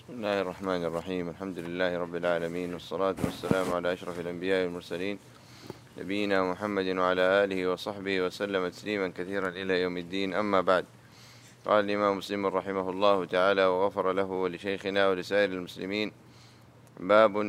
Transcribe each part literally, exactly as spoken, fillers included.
بسم الله الرحمن الرحيم. الحمد لله رب العالمين، والصلاة والسلام على أشرف الأنبياء والمرسلين، نبينا محمد وعلى آله وصحبه وسلم تسليما كثيرا إلى يوم الدين. أما بعد، قال الإمام مسلم رحمه الله تعالى وغفر له ولشيخنا ولسائر المسلمين: باب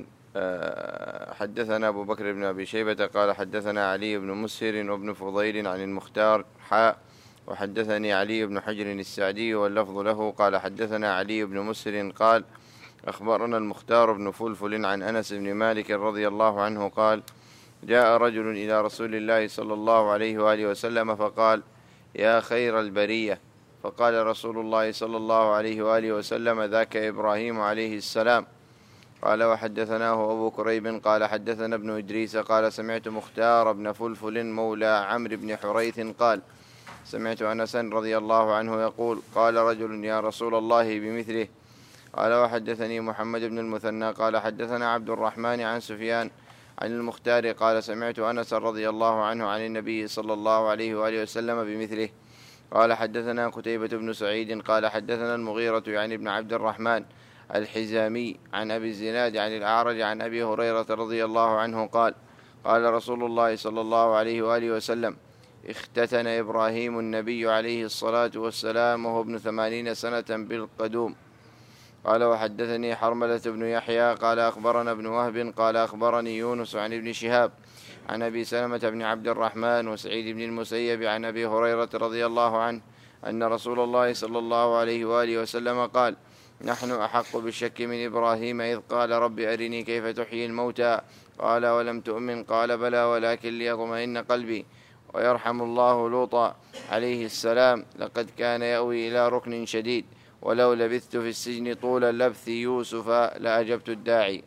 حدثنا أبو بكر بن أبي شيبة قال حدثنا علي بن مسهر وابن فضيل عن المختار حاء وحدثني علي بن حجر السعدي واللفظ له قال حدثنا علي بن مسهر قال أخبرنا المختار بن فلفل عن أنس بن مالك رضي الله عنه قال: جاء رجل إلى رسول الله صلى الله عليه وآله وسلم فقال: يا خير البرية. فقال رسول الله صلى الله عليه وآله وسلم: ذاك إبراهيم عليه السلام. قال: وحدثناه أبو كريب قال حدثنا ابن إدريس قال سمعت مختار بن فلفل مولى عمرو بن حريث قال: سمعت أنسا رضي الله عنه يقول: قال رجل: يا رسول الله بمثله. قال: وحدثني محمد بن المثنى قال حدثنا عبد الرحمن عن سفيان عن المختار قال: سمعت أنس رضي الله عنه عن النبي صلى الله عليه وآله وسلم بمثله. قال: حدثنا قتيبة بن سعيد قال حدثنا المغيرة يعني ابن عبد الرحمن الحزامي عن أبي الزناد عن الأعرج عن أبي هريرة رضي الله عنه قال: قال رسول الله صلى الله عليه وآله وسلم: اختتن إبراهيم النبي عليه الصلاة والسلام وهو ابن ثمانين سنة بالقدوم. قال: وحدثني حرملة بن يحيى قال أخبرنا ابن وهب قال أخبرني يونس عن ابن شهاب عن أبي سلمة بن عبد الرحمن وسعيد بن المسيب عن أبي هريرة رضي الله عنه أن رسول الله صلى الله عليه وآله وسلم قال: نحن أحق بالشك من إبراهيم إذ قال: رب أرني كيف تحيي الموتى. قال: ولم تؤمن. قال: بلى ولكن ليطمئن قلبي. ويرحم الله لوطا عليه السلام: لقد كان يأوي إلى ركن شديد، ولو لبثت في السجن طول لبث يوسف لأجبت الداعي.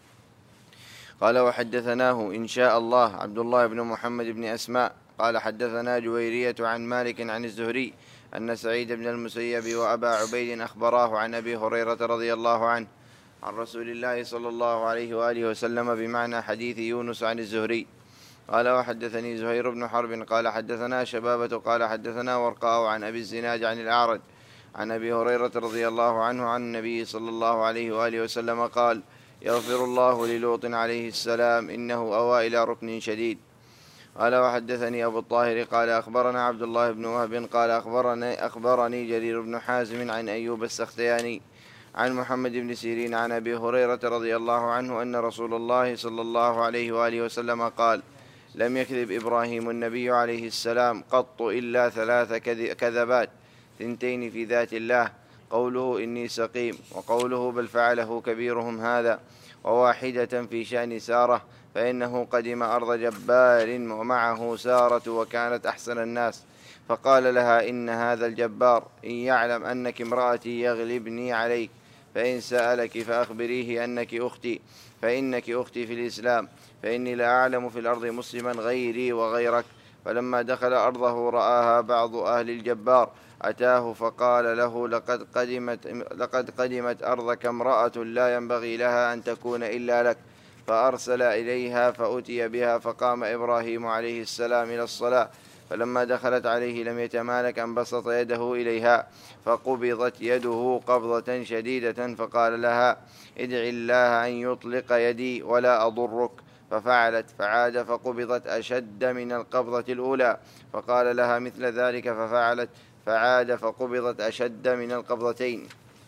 قال: وحدثناه إن شاء الله عبد الله بن محمد بن أسماء قال حدثنا جويرية عن مالك عن الزهري أن سعيد بن المسيب وأبا عبيد أخبراه عن أبي هريرة رضي الله عنه عن رسول الله صلى الله عليه وآله وسلم بمعنى حديث يونس عن الزهري. قال: وحدثني زهير بن حرب قال حدثنا شبابة قال حدثنا ورقاء عن أبي الزناد عن الأعرج عن أبي هريرة رضي الله عنه عن النبي صلى الله عليه وآله وسلم قال: يغفر الله للوط عليه السلام إنه أوى إلى ركن شديد. قال: وحدثني أبو الطاهر قال أخبرنا عبد الله بن وهب قال أخبرني, أخبرني جرير بن حازم عن أيوب السختياني عن محمد بن سيرين عن أبي هريرة رضي الله عنه أن رسول الله صلى الله عليه وآله وسلم قال: لم يكذب إبراهيم النبي عليه السلام قط إلا ثلاث كذبات: ثنتين في ذات الله، قوله إني سقيم، وقوله بل فعله كبيرهم هذا، وواحدة في شأن سارة فإنه قدم أرض جبار ومعه سارة وكانت أحسن الناس، فقال لها: إن هذا الجبار إن يعلم أنك امرأتي يغلبني عليك، فإن سألك فأخبريه أنك أختي، فإنك أختي في الإسلام، فإني لا أعلم في الأرض مسلما غيري وغيرك. فلما دخل أرضه رآها بعض أهل الجبار أتاه فقال له: لقد قدمت, لقد قدمت أرضك امرأة لا ينبغي لها أن تكون إلا لك. فأرسل إليها فأتي بها، فقام إبراهيم عليه السلام إلى الصلاة، فلما دخلت عليه لم يتمالك أن بسط يده إليها، فقبضت يده قبضة شديدة، فقال لها: ادع الله أن يطلق يدي ولا أضرك. ففعلت، فعاد فقبضت أشد من القبضة الأولى، فقال لها مثل ذلك، ففعلت، فعاد فقبضت أشد من القبضتين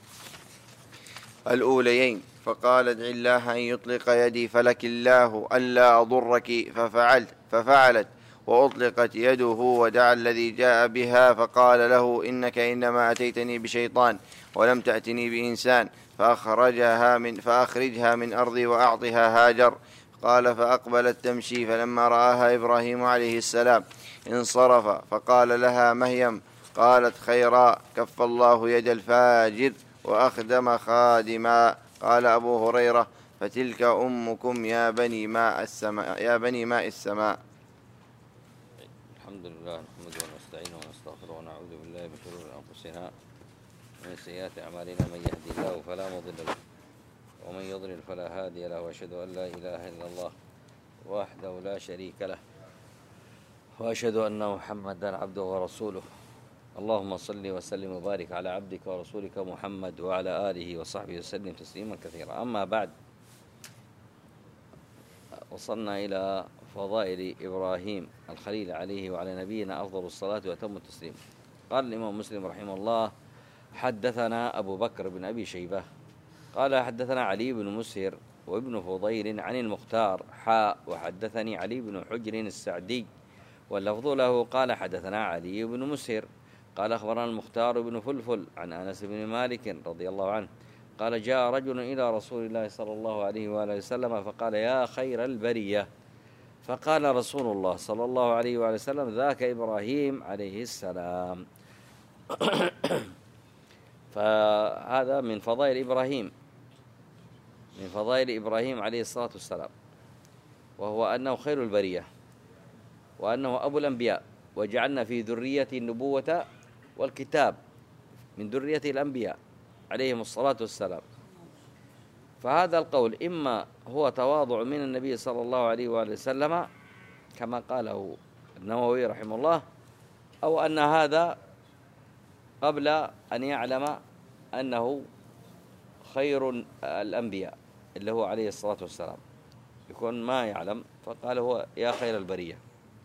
الأوليين، فقال: ادع الله أن يطلق يدي فلك الله ألا أضرك. ففعلت ففعلت وأطلقت يده، ودعا الذي جاء بها فقال له: إنك إنما أتيتني بشيطان ولم تأتني بإنسان، فأخرجها من, فأخرجها من أرضي وأعطها هاجر. قال: فأقبلت تمشي، فلما رآها إبراهيم عليه السلام انصرف، فقال لها: مهيم؟ قالت: خيرا، كف الله يد الفاجر وأخدم خادما. قال أبو هريرة: فتلك أمكم يا بني ماء السماء يا بني ماء السماء. الحمد لله نحمده ونستعينه ونستغفره ونعوذ بالله من شرور أنفسنا ومن سيئات أعمالنا، من يهدي الله فلا مضل له ومن يضلل فلا هادي له، وأشهد أن لا إله إلا الله وحده لا شريك له، وأشهد أن محمدا عبده ورسوله. اللهم صل وسلم وبارك على عبدك ورسولك محمد وعلى آله وصحبه وسلم تسليما كثيرا. أما بعد، وصلنا إلى فضائل إبراهيم الخليل عليه وعلى نبينا أفضل الصلاة وأتم التسليم. قال الإمام مسلم رحمه الله: حدثنا أبو بكر بن أبي شيبة قال حدثنا علي بن مسهر وابن فضيل عن المختار حاء وحدثني علي بن حجر السعدي واللفظ له قال حدثنا علي بن مسهر قال أخبرنا المختار بن فلفل عن أنس بن مالك رضي الله عنه قال: جاء رجل إلى رسول الله صلى الله عليه وآله وسلم فقال: يا خير البرية. فقال رسول الله صلى الله عليه وآله وسلم: ذاك إبراهيم عليه السلام. فهذا من فضائل إبراهيم من فضائل إبراهيم عليه الصلاة والسلام، وهو أنه خير البرية، وأنه أبو الأنبياء، وجعلنا في ذرية النبوة والكتاب، من ذرية الأنبياء عليهم الصلاة والسلام. فهذا القول إما هو تواضع من النبي صلى الله عليه وآله وسلم كما قاله النووي رحمه الله، أو أن هذا قبل أن يعلم أنه خير الأنبياء اللي هو عليه الصلاة والسلام، يكون ما يعلم فقال هو يا خير البرية.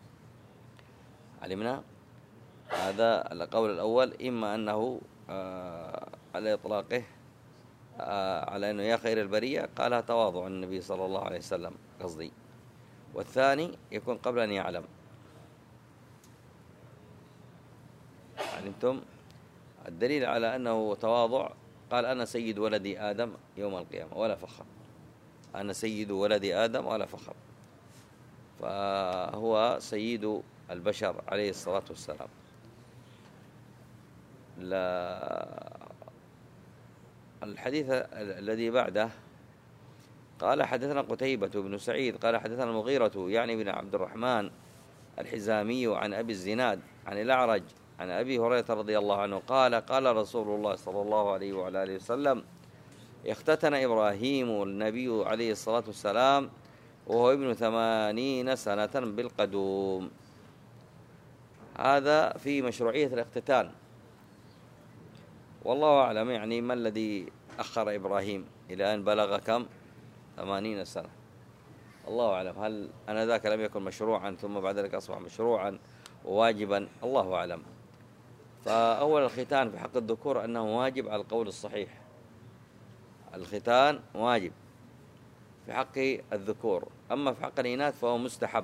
علمنا هذا القول الأول، إما أنه آه على إطلاقه آه على أنه يا خير البرية قالها تواضع النبي صلى الله عليه وسلم قصدي، والثاني يكون قبل أن يعلم. علمتم الدليل على أنه تواضع؟ قال: أنا سيد ولد آدم يوم القيامة ولا فخر، أنا سيد ولد آدم ولا فخر، فهو سيد البشر عليه الصلاة والسلام. لا الحديث الذي بعده قال: حدثنا قتيبة بن سعيد قال حدثنا المغيرة يعني بن عبد الرحمن الحزامي عن أبي الزناد عن الأعرج عن أبي هريرة رضي الله عنه قال: قال رسول الله صلى الله عليه وعلى آله وسلم: اختتن إبراهيم النبي عليه الصلاة والسلام وهو ابن ثمانين سنة بالقدوم. هذا في مشروعية الاختتان، والله أعلم يعني ما الذي أخر إبراهيم إلى أن بلغ كم؟ ثمانين سنة. الله أعلم، هل أنا ذاك لم يكن مشروعا ثم بعد ذلك أصبح مشروعا وواجبا؟ الله أعلم. فأول الختان في حق الذكور أنه واجب على القول الصحيح، الختان واجب في حق الذكور، أما في حق الإناث فهو مستحب،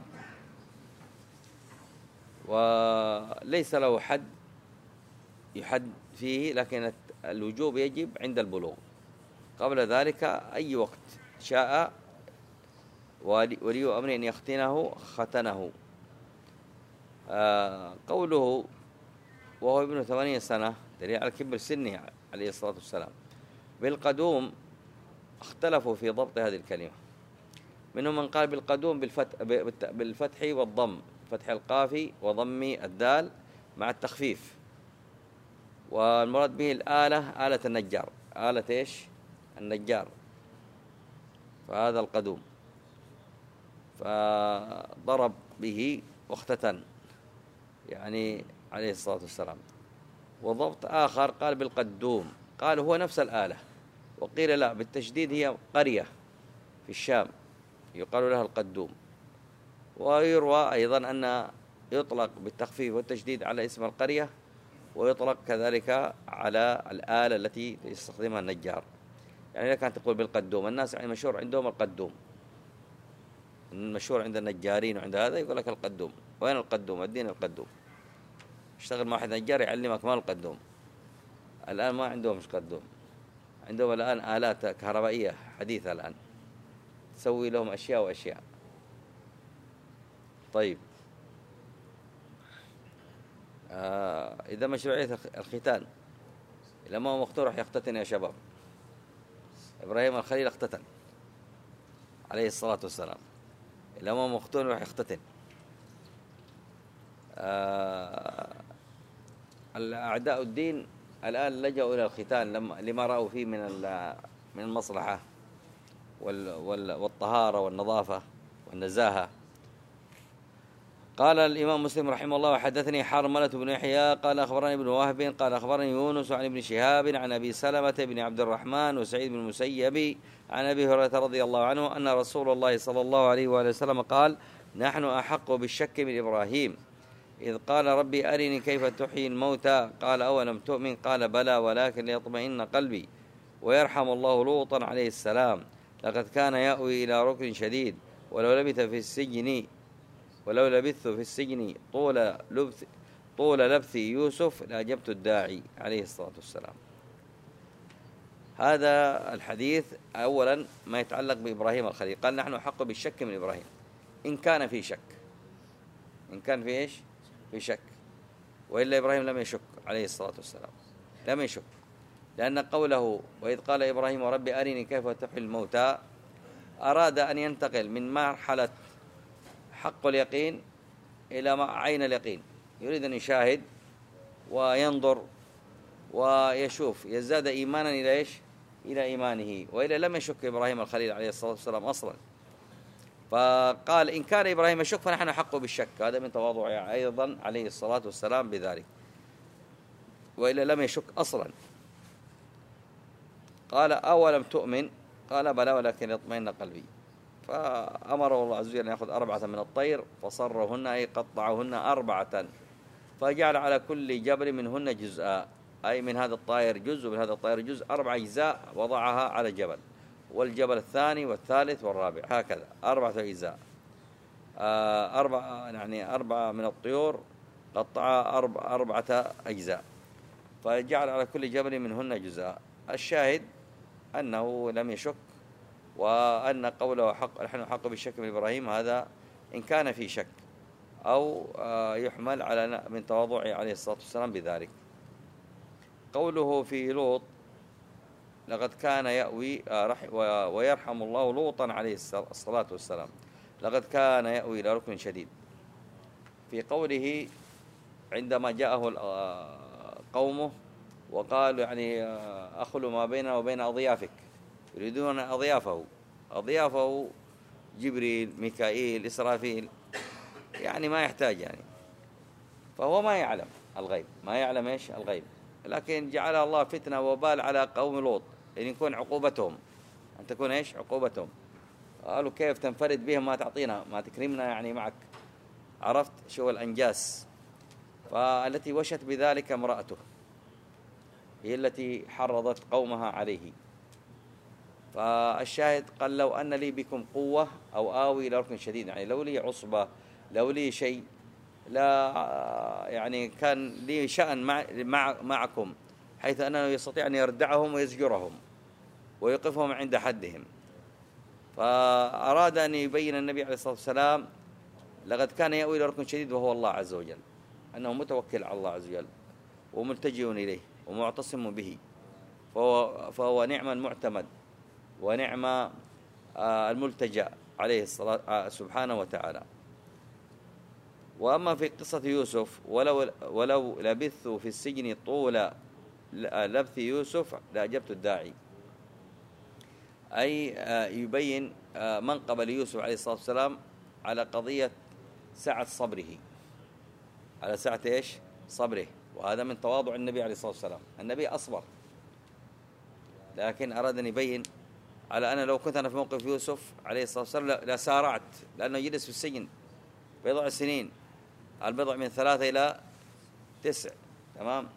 وليس له حد يحد فيه، لكن الوجوب يجب عند البلوغ. قبل ذلك أي وقت شاء ولي أمر أن يختنه ختنه. آه قوله وهو ابن ثمانين سنة دليل على كبر سنه عليه الصلاة والسلام. بالقدوم اختلفوا في ضبط هذه الكلمة، منهم من قال بالقدوم بالفتح, بالفتح والضم، فتح القاف وضم الدال مع التخفيف، والمراد به الآلة آلة النجار، آلة إيش؟ النجار، فهذا القدوم. فضرب به واختتن يعني عليه الصلاة والسلام. وضبط آخر قال بالقدوم، قال هو نفس الآلة، وقيل لا بالتشديد هي قرية في الشام يقال لها القدوم. ويروى أيضا أن يطلق بالتخفيف والتشديد على اسم القرية، ويطلق كذلك على الآلة التي يستخدمها النجار. يعني إذا كانت تقول بالقدوم، الناس يعني مشهور عندهم القدوم، المشهور عند النجارين وعند هذا يقول لك القدوم. وين القدوم؟ الدين القدوم. اشتغل مع واحد نجار يعلمك ما القدوم. الآن ما عندهم مش قدوم، عندهم الآن آلات كهربائية حديثة الآن تسوي لهم أشياء وأشياء. طيب آه إذا مشروعية الختان، إذا ما هو مختار راح يختتن يا شباب. إبراهيم الخليل اختتن عليه الصلاة والسلام، إذا ما هو مختار راح يختتن. آه الأعداء الدين الآن لجأوا إلى الختان لما لما رأوا فيه من من المصلحة والطهارة والنظافة والنزاهة. قال الإمام مسلم رحمه الله: وحدثني حرملة بن يحيى قال أخبرني ابن وهب قال أخبرني يونس عن ابن شهاب عن أبي سلمة بن عبد الرحمن وسعيد بن المسيب عن أبي هريرة رضي الله عنه أن رسول الله صلى الله عليه وآله وسلم قال: نحن أحق بالشك من إبراهيم إذ قال: ربي أرني كيف تحيي الموتى قال: أولم تؤمن قال: بلى ولكن ليطمئن قلبي. ويرحم الله لوطا عليه السلام لقد كان يأوي إلى ركن شديد ولو لبث في السجن ولو لبثت في السجن طول لبث طول لبث يوسف لأجبت الداعي عليه الصلاة والسلام. هذا الحديث أولا ما يتعلق بإبراهيم الخليل. قال: نحن حق بالشك من إبراهيم إن كان في شك، إن كان في إيش؟ في شك. وإلا إبراهيم لم يشك عليه الصلاة والسلام، لم يشك، لأن قوله: وإذ قال إبراهيم ربي أرني كيف تحيي الموتى أراد أن ينتقل من مرحلة حق اليقين إلى عين اليقين، يريد أن يشاهد وينظر ويشوف، يزداد إيمانا إلى إيش؟ إلى إيمانه. وإلا لم يشك إبراهيم الخليل عليه الصلاة والسلام أصلا. فقال: إن كان إبراهيم يشك فنحن حق بالشك. هذا من تواضعه أيضا عليه الصلاة والسلام بذلك، وإلا لم يشك أصلا. قال: أولم تؤمن قال: بلى ولكن يطمئن قلبي. فأمره الله عز وجل أن يأخذ أربعة من الطير فصرهن، أي قطعهن أربعة، فجعل على كل جبل منهن جزءا، أي من هذا الطائر جزء ومن هذا الطائر جزء، أربع أجزاء وضعها على جبل، والجبل الثاني والثالث والرابع، هكذا أربعة أجزاء. أربعة يعني أربعة من الطيور قطع أربع أربعة أجزاء، فجعل على كل جبل منهن جزءا. الشاهد أنه لم يشك، وأن قوله حق نحن حق بالشك من إبراهيم هذا إن كان في شك، أو يحمل على من تواضعه عليه الصلاة والسلام بذلك. قوله في لوط: لقد كان يأوي ويرحم الله لوطا عليه الصلاة والسلام لقد كان يأوي إلى ركن شديد. في قوله عندما جاءه قومه وقالوا يعني أخلوا ما بيننا وبين أضيافك، يريدون أضيافه أضيافه جبريل ميكائيل إسرافيل، يعني ما يحتاج يعني، فهو ما يعلم الغيب، ما يعلم إيش الغيب، لكن جعل الله فتنة وبال على قوم لوط أن يكون عقوبتهم، أن تكون إيش عقوبتهم. قالوا: كيف تنفرد بهم ما تعطينا ما تكرمنا يعني معك، عرفت شو الأنجاس. فالتي وشت بذلك امرأته، هي التي حرضت قومها عليه. فالشاهد قال: لو أن لي بكم قوة أو آوي إلى ركن شديد، يعني لو لي عصبة، لو لي شيء، لا يعني كان لي شأن مع مع معكم، حيث أنه يستطيع أن يردعهم ويزجرهم ويوقفهم عند حدهم. فأراد أن يبين النبي عليه الصلاة والسلام لقد كان يأوي إلى ركن شديد وهو الله عز وجل، أنه متوكل على الله عز وجل وملتجئ إليه ومعتصم به، فهو, فهو نعم المعتمد ونعم الملتجأ عليه الصلاة سبحانه وتعالى. وأما في قصة يوسف: ولو, ولو لبثت في السجن طول لبث يوسف لأجبت الداعي، أي يبين منقبل يوسف عليه الصلاة والسلام على قضية سعة صبره، على سعة إيش صبره. وهذا من تواضع النبي عليه الصلاة والسلام، النبي أصبر، لكن أراد أن يبين على أنا لو كنت أنا في موقف يوسف عليه الصلاة والسلام لسارعت، لأنه يجلس في السجن بضع سنين، البضع من ثلاثة إلى تسع، تمام،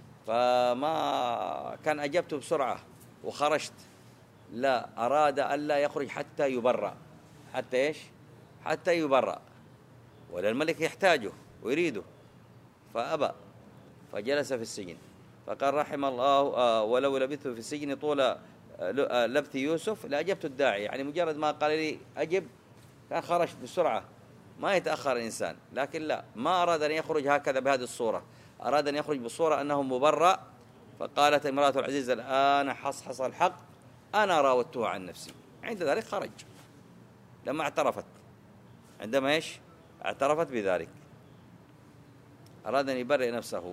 فما كان أجبته بسرعة وخرجت، لا، أراد ألا يخرج حتى يبرأ، حتى إيش حتى يبرأ، ولا الملك يحتاجه ويريده، فأبى، فجلس في السجن. فقال: رحم الله ولو لبثت في السجن طول لبث يوسف لأجبت الداعي، يعني مجرد ما قال لي أجب كان خرجت بسرعة، ما يتأخر الإنسان. لكن لا، ما أراد أن يخرج هكذا بهذه الصورة، أراد أن يخرج بصورة أنه مبرأ. فقالت امرأة العزيز: الآن حصحص الحق أنا راودته عن نفسي. عند ذلك خرج لما اعترفت، عندما إيش اعترفت بذلك أراد أن يبرئ نفسه.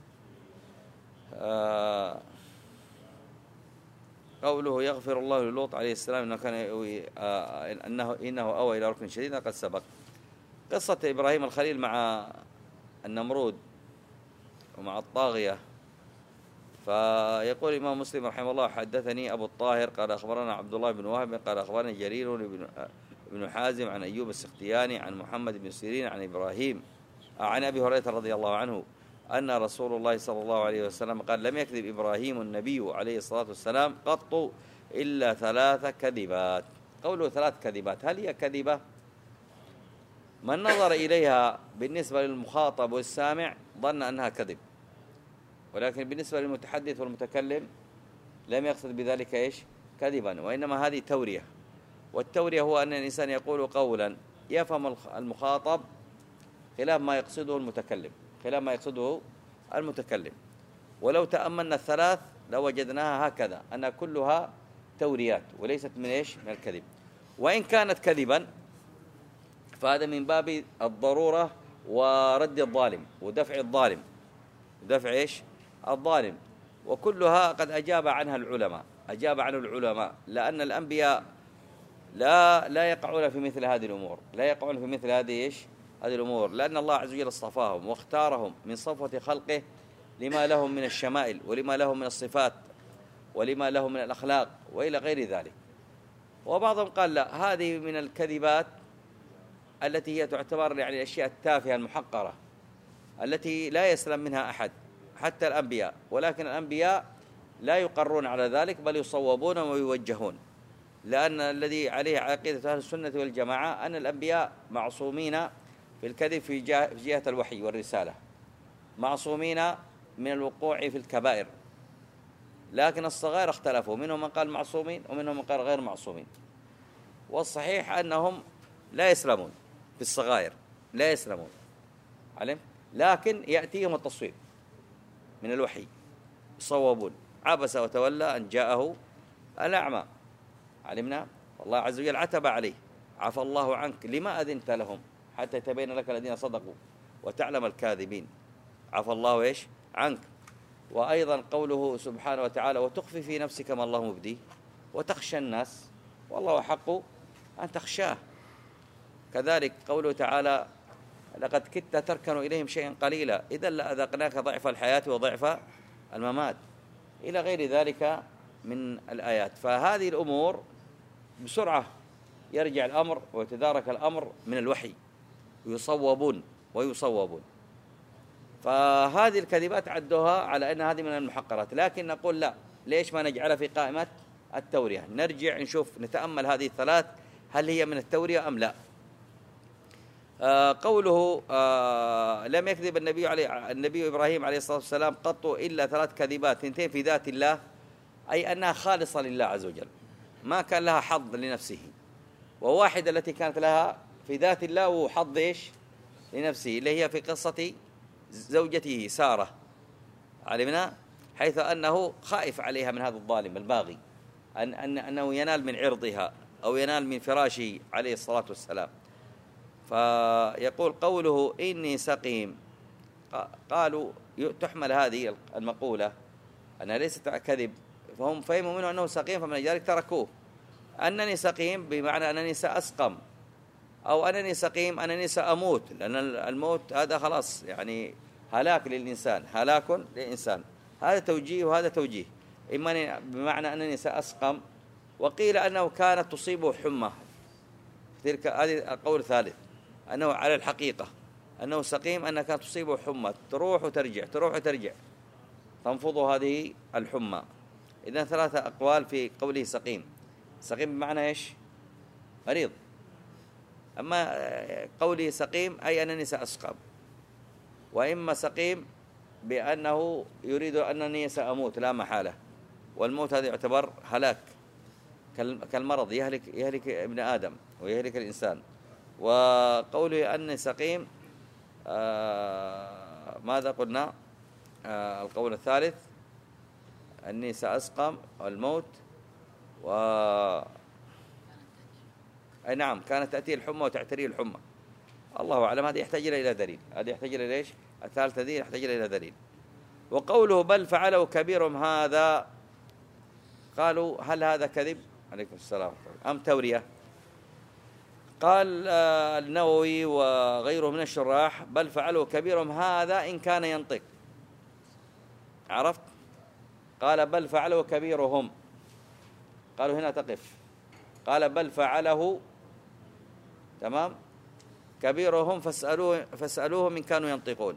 آه قوله: يغفر الله للوط عليه السلام إنه كان آه إنه إنه أوى إلى ركن شديد قد سبق. قصة إبراهيم الخليل مع النمرود ومع الطاغية. فيقول الإمام مسلم رحمه الله: حدثني أبو الطاهر قال أخبرنا عبد الله بن وهب قال أخبرنا جرير بن ابن حازم عن أيوب السختياني عن محمد بن سيرين عن إبراهيم عن أبي هريرة رضي الله عنه أن رسول الله صلى الله عليه وسلم قال: لم يكذب إبراهيم النبي عليه الصلاة والسلام قط إلا ثلاث كذبات. قوله ثلاث كذبات، هل هي كذبة؟ من نظر إليها بالنسبة للمخاطب والسامع ظن أنها كذب، ولكن بالنسبة للمتحدث والمتكلم لم يقصد بذلك إيش؟ كذبا، وإنما هذه تورية. والتورية هو أن الإنسان يقول قولا يفهم المخاطب خلاف ما يقصده المتكلم، خلاف ما يقصده المتكلم. ولو تأملنا الثلاث لوجدناها هكذا، أنها كلها توريات وليست من إيش؟ من الكذب. وإن كانت كذبا فهذا من باب الضرورة ورد الظالم ودفع الظالم، دفع إيش؟ الظالم. وكلها قد أجاب عنها العلماء، أجاب عنه العلماء، لأن الأنبياء لا لا يقعون في مثل هذه الأمور، لا يقعون في مثل هذه إيش؟ هذه الأمور، لأن الله عز وجل اصطفاهم واختارهم من صفوة خلقه لما لهم من الشمائل ولما لهم من الصفات ولما لهم من الأخلاق وإلى غير ذلك. وبعضهم قال لا، هذه من الكذبات التي هي تعتبر يعني الأشياء التافهة المحقرة التي لا يسلم منها أحد حتى الأنبياء، ولكن الأنبياء لا يقرون على ذلك بل يصوبون ويوجهون، لأن الذي عليه عقيدة أهل السنة والجماعة أن الأنبياء معصومين في الكذب في جهة الوحي والرسالة، معصومين من الوقوع في الكبائر، لكن الصغائر اختلفوا، منهم من قال معصومين ومنهم من قال غير معصومين. والصحيح أنهم لا يسلمون في الصغائر، لا يسلمون علم، لكن يأتيهم التصويب من الوحي، يصوبون. عبس وتولى أن جاءه الأعمى، علمنا الله عز وجل عتب عليه: عفى الله عنك لما أذنت لهم حتى يتبين لك الذين صدقوا وتعلم الكاذبين. عفى الله إيش؟ عنك. وأيضا قوله سبحانه وتعالى: وتخفي في نفسك ما الله مبديه وتخشى الناس والله أحق أن تخشاه. كذلك قوله تعالى: لقد كدت تركن إليهم شيئا قليلا إذا لأذقناك ضعف الحياة وضعف الممات، إلى غير ذلك من الآيات. فهذه الأمور بسرعة يرجع الأمر ويتدارك الأمر من الوحي، ويصوبون ويصوبون. فهذه الكذبات عدوها على أن هذه من المحقرات، لكن نقول لا، ليش ما نجعلها في قائمة التورية؟ نرجع نشوف نتأمل هذه الثلاث هل هي من التورية أم لا. آه قوله آه لم يكذب النبي عليه النبي إبراهيم عليه الصلاة والسلام قط إلا ثلاث كذبات، اثنتين في ذات الله، أي أنها خالصة لله عز وجل، ما كان لها حظ لنفسه، وواحدة التي كانت لها في ذات الله وحظ إيش؟ لنفسه، اللي هي في قصة زوجته سارة، علمنا، حيث أنه خائف عليها من هذا الظالم الباغي، أن أن أنه ينال من عرضها أو ينال من فراشه عليه الصلاة والسلام. فيقول قوله إني سقيم، قالوا تحمل هذه المقولة أنها ليست كذب، فهم فهموا منه أنه سقيم فمن ذلك تركوه. أنني سقيم بمعنى أنني سأسقم، أو أنني سقيم أنني سأموت، لأن الموت هذا خلاص يعني هلاك للإنسان، هلاك للإنسان. هذا توجيه وهذا توجيه، إما بمعنى أنني سأسقم، وقيل أنه كانت تصيبه حمى، تلك هذه القول الثالث، أنه على الحقيقة أنه سقيم، أنها كانت تصيبه حمى، تروح وترجع تروح وترجع تنفض هذه الحمى. إذن ثلاثة أقوال في قوله سقيم. سقيم بمعنى إيش؟ مريض. أما قوله سقيم أي أنني سأسقم، وإما سقيم بأنه يريد أنني سأموت لا محالة، والموت هذا يعتبر هلاك كالمرض، يهلك يهلك ابن آدم ويهلك الإنسان. وقوله أني سقيم آه ماذا قلنا؟ آه القول الثالث أني سأسقم الموت، و أي نعم كانت تأتي الحمى وتعتري الحمى، الله أعلم. هذا يحتاج إلى دليل، هذا يحتاج إلى ليش؟ الثالثة دي يحتاج إلى دليل. وقوله بل فعله كبيرهم هذا، قالوا هل هذا كذب؟ عليكم السلام أم تورية؟ قال النووي وغيره من الشراح: بل فعله كبيرهم هذا إن كان ينطق. عرفت؟ قال بل فعله كبيرهم، قالوا هنا تقف. قال بل فعله، تمام، كبيرهم فاسألوه فاسألوهم إن كانوا ينطقون.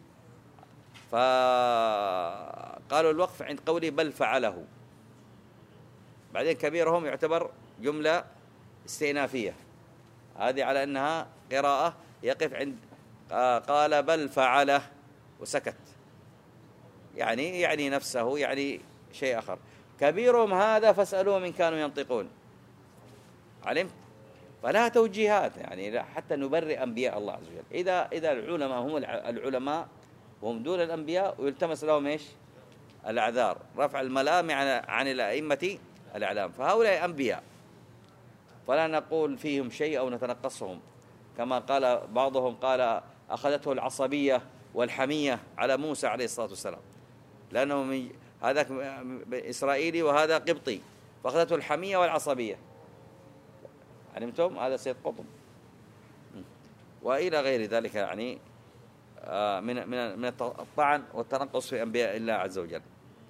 فقالوا الوقف عند قولي بل فعله. بعدين كبيرهم يعتبر جملة استئنافية، هذه على أنها قراءة يقف عند قال بل فعله وسكت، يعني يعني نفسه، يعني شيء آخر. كبيرهم هذا فاسألوهم إن كانوا ينطقون. علمت؟ فلها توجيهات، يعني حتى نبرئ أنبياء الله عز وجل. إذا إذا العلماء هم العلماء وهم دون الأنبياء ويلتمس لهم إيش؟ الأعذار، رفع الملام عن الأئمة الأعلام، فهؤلاء أنبياء فلا نقول فيهم شيء أو نتنقصهم. كما قال بعضهم، قال أخذته العصبية والحمية على موسى عليه الصلاة والسلام، لأنه من هذا إسرائيلي وهذا قبطي، فأخذته الحمية والعصبية. علمتم؟ هذا سيد قطب وإلى غير ذلك، يعني من من من الطعن والتنقص في أنبياء الله عز وجل.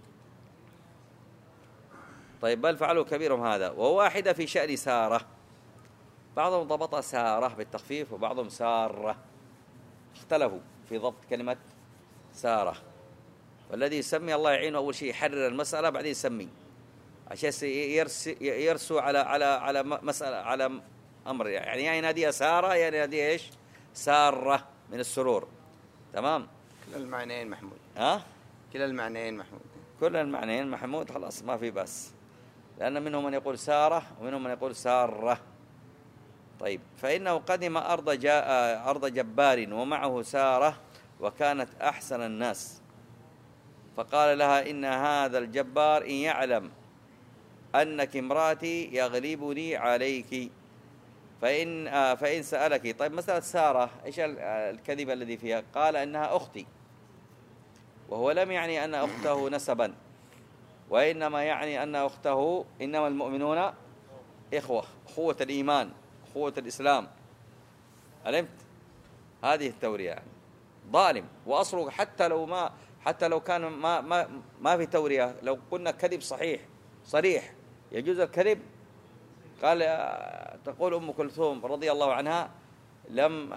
طيب بل فعلوا كبيرهم هذا. وواحدة في شأن سارة، بعضهم ضبط سارة بالتخفيف وبعضهم سارة، اختلفوا في ضبط كلمة سارة. والذي يسمي الله يعينه أول شيء يحرر المسألة، بعدين يسمي عشان يرسو على على على مسألة على أمر، يعني يا يناديها سارة يا يناديها إيش؟ سارة من السرور. تمام؟ كلا المعنيين محمود. ها؟ كلا المعنيين محمود. كل المعنيين محمود، خلاص ما في بس، لأن منهم من يقول سارة ومنهم من يقول سارة. طيب، فإنه قدم أرض جاء أرض جبار ومعه سارة وكانت أحسن الناس، فقال لها إن هذا الجبار إن يعلم أنك امرأتي يغلبني عليك، فإن آه فإن سألك. طيب مسألة سارة إيش الكذب الذي فيها؟ قال إنها أختي، وهو لم يعني أن أخته نسبا، وإنما يعني أن أخته إنما المؤمنون إخوة، أخوة الإيمان، أخوة الإسلام. علمت؟ هذه التورية يعني ظالم، وأصله حتى لو ما حتى لو كان ما ما ما في تورية، لو قلنا كذب صحيح صريح يجوز الكذب. قال تقول أم كلثوم رضي الله عنها: لم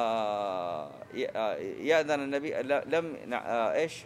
يأذن النبي لم إيش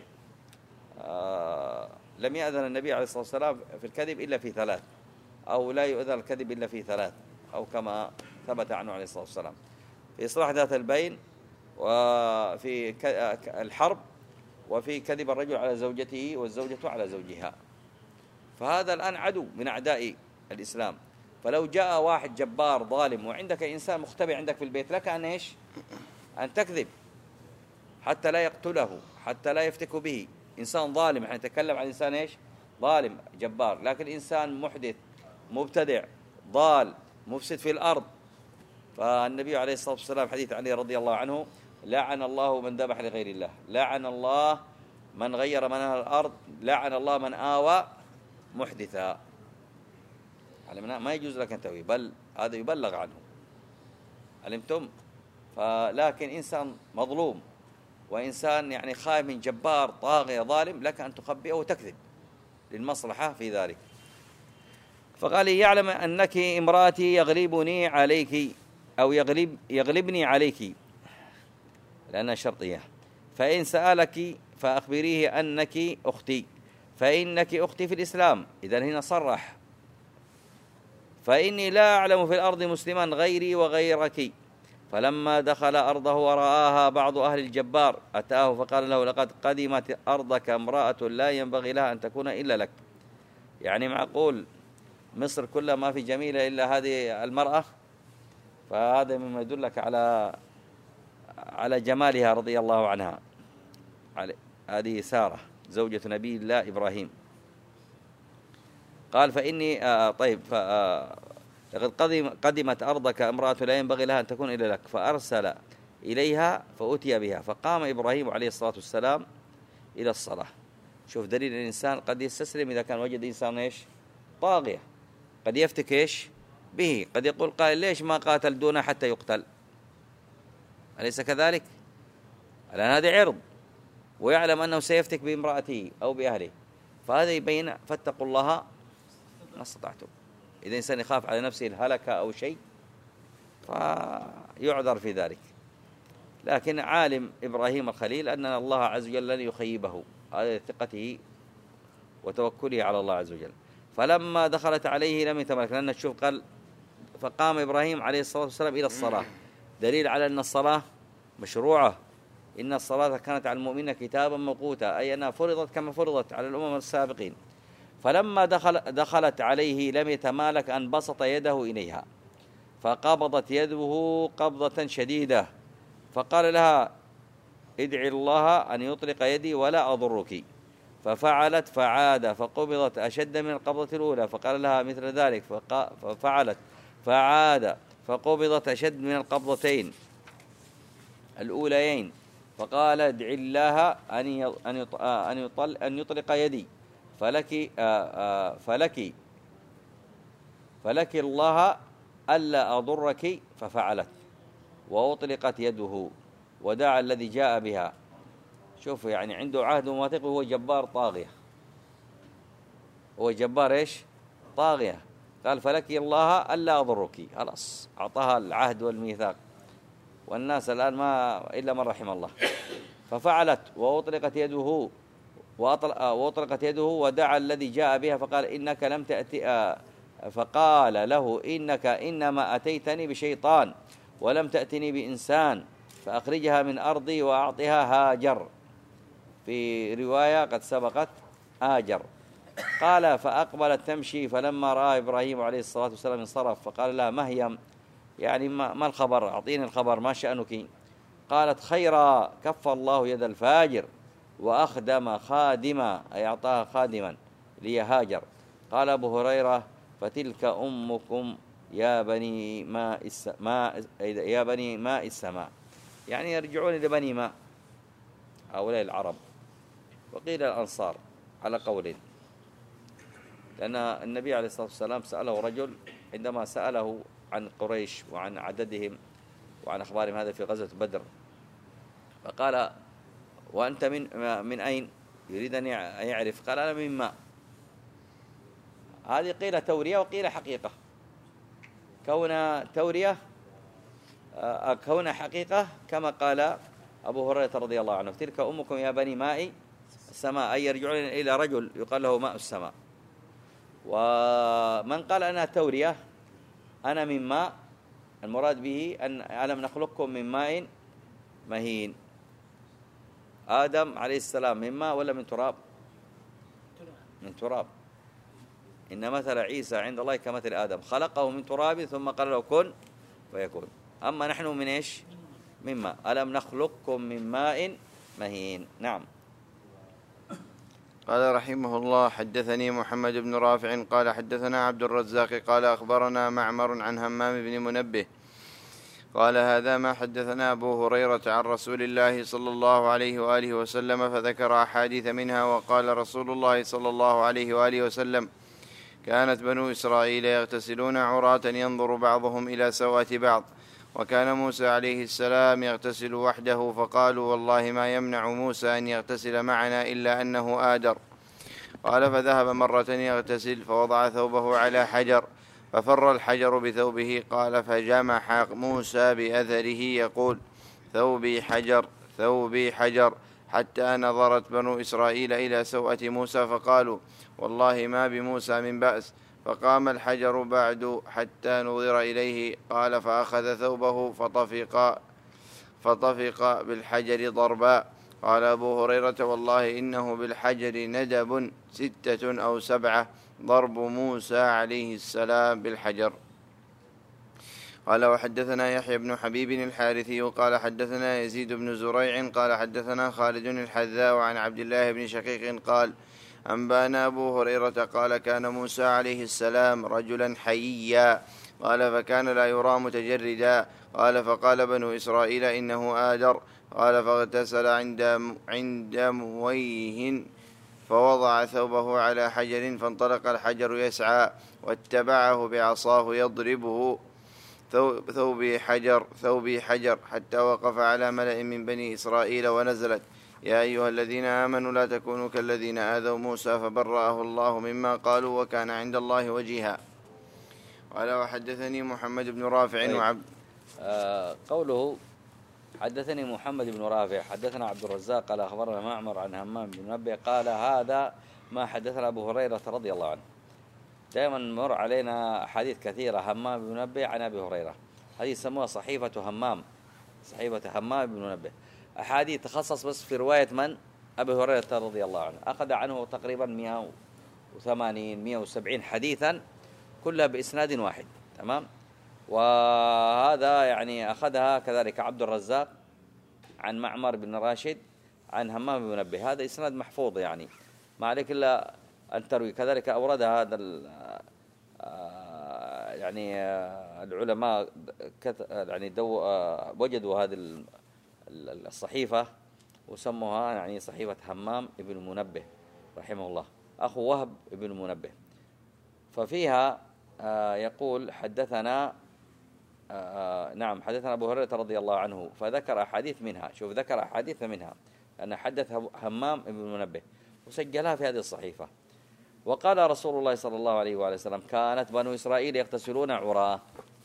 لم يأذن النبي عليه الصلاة والسلام في الكذب إلا في ثلاث، أو لا يؤذن الكذب إلا في ثلاث، أو كما ثبت عنه عليه الصلاة والسلام: في إصلاح ذات البين، وفي الحرب، وفي كذب الرجل على زوجته والزوجة على زوجها. فهذا الآن عدو من أعداء الإسلام. فلو جاء واحد جبار ظالم وعندك إنسان مختبئ عندك في البيت، لك أن إيش؟ أن تكذب حتى لا يقتله، حتى لا يفتك به. إنسان ظالم، احنا نتكلم عن إنسان إيش؟ ظالم جبار. لكن إنسان محدث مبتدع ضال مفسد في الأرض، فالنبي عليه الصلاة والسلام حديث علي رضي الله عنه: لعن الله من ذبح لغير الله، لعن الله من غير منار الأرض، لعن الله من آوى محدثا. علمنا ما يجوز لك أن تأوي، بل هذا يبلغ عنه. علمتم؟ فلكن إنسان مظلوم وإنسان يعني خائف من جبار طاغية ظالم، لك أن تخبئه وتكذب للمصلحة في ذلك. فقال: يعلم أنك امرأتي يغلبني عليك، أو يغلب يغلبني عليك، لأنها شرطية. فإن سألك فأخبريه أنك أختي، فإنك أختي في الإسلام. إذن هنا صرح: فإني لا أعلم في الأرض مسلما غيري وغيرك. فلما دخل أرضه ورآها بعض أهل الجبار أتاه فقال له: لقد قدمت أرضك امرأة لا ينبغي لها أن تكون إلا لك. يعني معقول مصر كلها ما في جميلة إلا هذه المرأة؟ فهذا مما يدلك على على جمالها رضي الله عنها. هذه سارة زوجة نبي الله إبراهيم. قال: فإني آه طيب آه لقد قدم قدمت أرضك امرأة لا ينبغي لها أن تكون إلا لك. فأرسل إليها فأتي بها، فقام إبراهيم عليه الصلاة والسلام إلى الصلاة. شوف دليل الإنسان قد يستسلم إذا كان وجد إنسان إيش؟ طاغية، قد يفتك إيش؟ به. قد يقول قائل ليش ما قاتل دونه حتى يقتل؟ أليس كذلك؟ لأن هذا عرض، ويعلم أنه سيفتك بامرأته أو بأهله، فهذا يبين فاتقوا الله ما استطعتم. إذا إنسان يخاف على نفسه الهلكة أو شيء فيعذر في ذلك. لكن عالم إبراهيم الخليل أن الله عز وجل لن يخيبه، هذا ثقته وتوكله على الله عز وجل. فلما دخلت عليه لم يتملك، لأن تشوف قال فقام إبراهيم عليه الصلاة والسلام إلى الصلاة، دليل على أن الصلاة مشروعة. إن الصلاة كانت على المؤمنين كتابا موقوتا، أي أنها فرضت كما فرضت على الأمم السابقين. فلما دخل دخلت عليه لم يتمالك أن بسط يده إليها، فقبضت يده قبضة شديدة، فقال لها ادعي الله أن يطلق يدي ولا أضرك، ففعلت فعاد فقبضت أشد من القبضة الأولى، فقال لها مثل ذلك ففعلت فعاد فقبضت أشد من القبضتين الأوليين، فقال ادعي الله أن أن يطل أن يطلق يدي فلك فلك فلك الله ألا أضرك، ففعلت وأطلقت يده، ودعا الذي جاء بها. شوفوا يعني عنده عهد ومواثيق، وهو جبار طاغية، هو جبار إيش؟ طاغية. قال فلك الله ألا أضرك، خلاص أعطاها العهد والميثاق، والناس الآن ما إلا من رحم الله. ففعلت وأطلقت يده وأطلقت يده ودعا الذي جاء بها، فقال إنك لم تأتي، فقال له إنك إنما أتيتني بشيطان ولم تأتني بإنسان، فأخرجها من أرضي وأعطها هاجر، في رواية قد سبقت آجر. قال فأقبلت تمشي، فلما رأى إبراهيم عليه الصلاة والسلام انصرف، فقال لها مهيم، يعني ما الخبر، أعطيني الخبر، ما شأنك؟ قالت خيرا كف الله يد الفاجر وأخدم خادما، أي أعطاها خادما لي هاجر. قال أبو هريرة فتلك أمكم يا بني ماء السماء، يا بني ماء السماء، يعني يرجعون إلى بني ماء هؤلاء العرب، وقيل الأنصار على قولين، لأن النبي عليه الصلاة والسلام سأله رجل عندما سأله عن قريش وعن عددهم وعن أخبارهم، هذا في غزوة بدر، فقال وأنت من من أين؟ يريد أن يعرف، قال أنا من ماء. هذه قيل تورية وقيل حقيقة، كون تورية كون حقيقة كما قال أبو هريرة رضي الله عنه تلك أمكم يا بني ماء السماء، أي يرجعون إلى رجل يقال له ماء السماء. ومن قال أنا تورية أنا من ماء، المراد به أن ألم نخلقكم من ماء مهين. آدم عليه السلام من ماء ولا من تراب؟ من تراب. إن مثل عيسى عند الله كمثل آدم، خلقه من تراب ثم قال له كن فيكون. أما نحن من إيش؟ من ماء. ألم نخلقكم من ماء مهين. نعم. قال رحمه الله حدثني محمد بن رافع قال حدثنا عبد الرزاق قال أخبرنا معمر عن همام بن منبه قال هذا ما حدثنا أبو هريرة عن رسول الله صلى الله عليه وآله وسلم، فذكر أحاديث منها، وقال رسول الله صلى الله عليه وآله وسلم كانت بنو إسرائيل يغتسلون عراة ينظر بعضهم إلى سوءة بعض، وكان موسى عليه السلام يغتسل وحده، فقالوا والله ما يمنع موسى أن يغتسل معنا إلا أنه آدر. قال فذهب مرة يغتسل فوضع ثوبه على حجر ففر الحجر بثوبه، قال فجمح موسى بأثره يقول ثوبي حجر ثوبي حجر، حتى نظرت بنو إسرائيل إلى سوءة موسى فقالوا والله ما بموسى من بأس، فقام الحجر بعد حتى نظر إليه. قال فأخذ ثوبه فطفق فطفق بالحجر ضربا. قال أبو هريرة والله إنه بالحجر ندب ستة أو سبعة، ضرب موسى عليه السلام بالحجر. قال وحدثنا يحيى بن حبيب الحارثي قال حدثنا يزيد بن زريع قال حدثنا خالد الحذاء عن عبد الله بن شقيق قال أنبانا أبو هريرة قال كان موسى عليه السلام رجلا حييا، قال فكان لا يرى متجردا، قال فقال بنو إسرائيل إنه آدر، قال فاغتسل عند عند مويه فوضع ثوبه على حجر فانطلق الحجر يسعى واتبعه بعصاه يضربه ثوبي حجر ثوبي حجر حتى وقف على ملأ من بني إسرائيل ونزلت: يا أيها الذين آمنوا لا تكونوا كالذين آذوا موسى فبرأه الله مما قالوا وكان عند الله وجيها. قال: وحدثني محمد بن رافع طيب. وعبد آه قوله حدثني محمد بن رافع حدثنا عبد الرزاق قال أخبرنا معمر عن همام بن منبه قال هذا ما حدثنا أبو هريرة رضي الله عنه. دائما مر علينا أحاديث كثيرة همام بن منبه عن أبي هريرة، هذه يسموها صحيفة همام، صحيفة همام بن منبه، أحاديث تخصص بس في رواية من؟ أبي هريرة رضي الله عنه، أخذ عنه تقريبا مئة وثمانين مئة وسبعين حديثا كلها بإسناد واحد. تمام. وهذا يعني أخذها كذلك عبد الرزاق عن معمر بن راشد عن همام بن منبه، هذا إسناد محفوظ يعني ما عليك إلا أن تروي. كذلك أورد هذا يعني العلماء يعني دو وجدوا هذه الصحيفة وسموها يعني صحيفة همام بن منبه رحمه الله، أخو وهب بن منبه. ففيها يقول حدثنا آه نعم حدثنا أبو هريرة رضي الله عنه، فذكر أحاديث منها، شوف ذكر أحاديث منها أن حدث همام بن منبه وسجلها في هذه الصحيفة. وقال رسول الله صلى الله عليه وآله وسلم: كانت بنو إسرائيل يغتسلون عراة،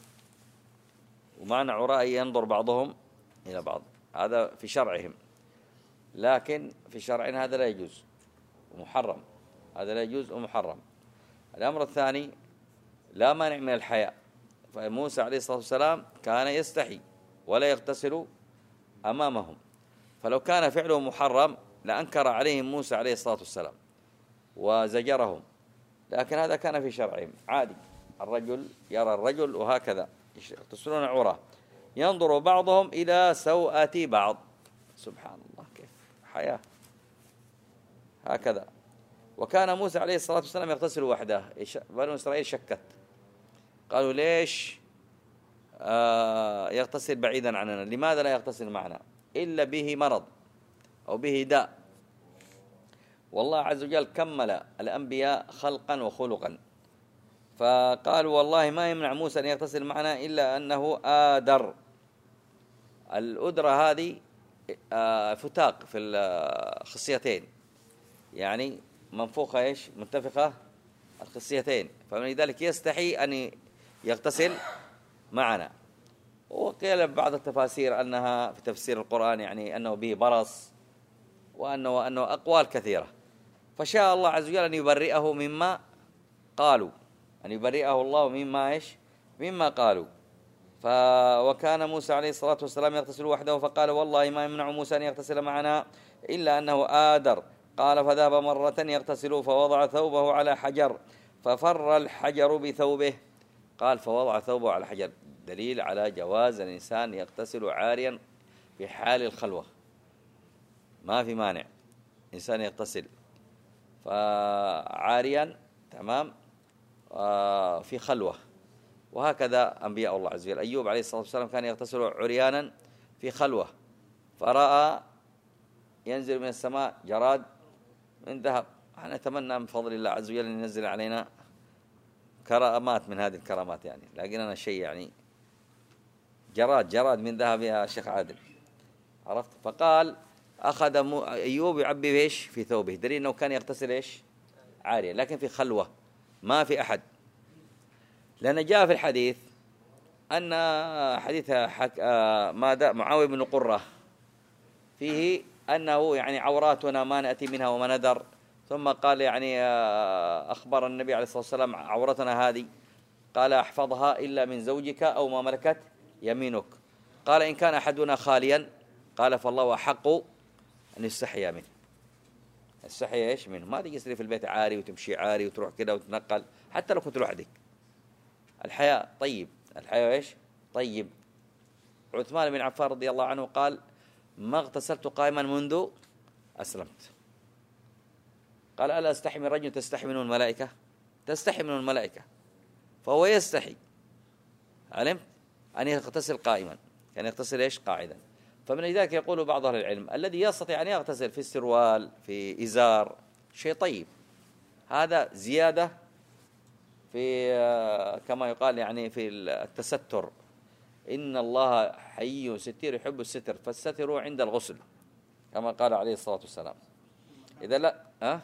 ومعنى عراة ينظر بعضهم إلى بعض، هذا في شرعهم، لكن في شرعنا هذا لا يجوز ومحرم، هذا لا يجوز ومحرم. الأمر الثاني لا مانع من الحياء، فموسى عليه الصلاة والسلام كان يستحي ولا يغتسل أمامهم، فلو كان فعله محرم لأنكر عليهم موسى عليه الصلاة والسلام وزجرهم، لكن هذا كان في شرعهم عادي، الرجل يرى الرجل وهكذا يغتسلون عراه، ينظر بعضهم إلى سوءة بعض. سبحان الله كيف حياة هكذا. وكان موسى عليه الصلاة والسلام يغتسل وحده، بنو إسرائيل شكت، قالوا: ليش آه يغتسل بعيدا عننا؟ لماذا لا يغتسل معنا إلا به مرض أو به داء؟ والله عز وجل كمل الأنبياء خلقا وخلقا، فقالوا: والله ما يمنع موسى أن يغتسل معنا إلا أنه آدر. الأدرة هذه آه فتاق في الخصيتين، يعني منفوخة إيش متفقة الخصيتين، فمن ذلك يستحي أن يغتسل معنا. وقيل بعض التفاسير أنها في تفسير القرآن يعني أنه به برص، وأنه, وأنه أقوال كثيرة، فشاء الله عز وجل أن يبرئه مما قالوا، أن يبرئه الله مما إيش مما قالوا. ف وكان موسى عليه الصلاة والسلام يغتسل وحده، فقال: والله ما يمنع موسى أن يغتسل معنا إلا أنه آدر. قال: فذهب مرة يغتسل فوضع ثوبه على حجر ففر الحجر بثوبه. قال: فوضع ثوبه على حجر، دليل على جواز الإنسان يغتسل عاريا في حال الخلوة، ما في مانع إنسان يغتسل فعاريا تمام في خلوة. وهكذا أنبياء الله عز وجل، أيوب عليه الصلاة والسلام كان يغتسل عريانا في خلوة، فرأى ينزل من السماء جراد من ذهب. نتمنى من فضل الله عز وجل أن ينزل علينا كرامات من هذه الكرامات، يعني لقينا شيء يعني جراد جراد من ذهب يا شيخ عادل، عرفت؟ فقال: أخذ أيوب يعبي إيش في ثوبه، دليل أنه كان يغتسل إيش عاريا، لكن في خلوة ما في أحد. لأن جاء في الحديث أن حديث حك... ماذا معاوية بن قرة فيه أنه يعني عوراتنا ما نأتي منها وما ندر، ثم قال يعني أخبر النبي عليه الصلاة والسلام: عورتنا هذه، قال: احفظها إلا من زوجك أو ما ملكت يمينك. قال: إن كان أحدنا خاليا، قال: فالله أحق أن يستحيا منه. السحيا إيش منه؟ ما تجلس في البيت عاري وتمشي عاري وتروح كده وتنقل، حتى لو كنت لوحدك. الحياء طيب، الحياء إيش طيب. عثمان بن عفان رضي الله عنه قال: ما اغتسلت قائما منذ أسلمت. قال: ألا أستحي من رجل تستحي منه الملائكة؟ تستحي منه الملائكة، فهو يستحي، علمت، أن يغتسل قائما، يعني يغتسل إيش قاعدا. فمن ذلك يقول بعض أهل العلم: الذي يستطيع أن يغتسل في السروال في إزار شيء طيب. هذا زيادة في كما يقال يعني في التستر. إن الله حي ستير يحب الستر، فاستتروا عند الغسل كما قال عليه الصلاة والسلام. إذا لا أه؟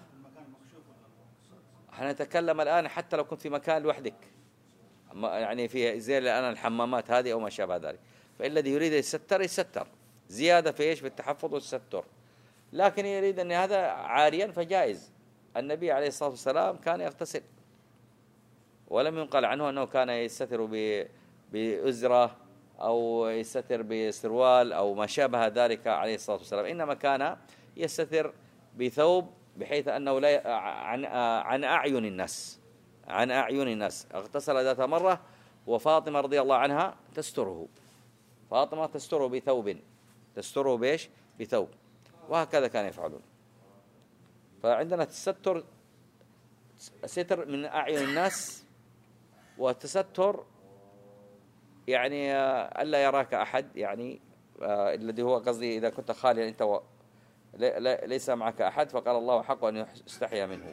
حنتكلم الآن حتى لو كنت في مكان لوحدك، يعني في زي الآن الحمامات هذه أو ما شابه ذلك، فالذي يريد يستر يستر، زيادة في إيش؟ في التحفظ والستر. لكن يريد أن هذا عاريا فجائز. النبي عليه الصلاة والسلام كان يغتسل، ولم ينقل عنه أنه كان يستتر بأزرة أو يستتر بسروال أو ما شابه ذلك عليه الصلاة والسلام، إنما كان يستتر بثوب بحيث أنه لا عن عن أعين الناس عن أعين الناس. اغتسل ذات مرة وفاطمة رضي الله عنها تستره، فاطمة تستره بثوب، تستره بإيش؟ بثوب، وهكذا كانوا يفعلون. فعندنا التستر ستر من أعين الناس، وتستر يعني ألا يراك أحد، يعني آه الذي هو قصدي إذا كنت خاليا أنت و... ليس معك أحد، فقال الله حق أن يستحيا منه.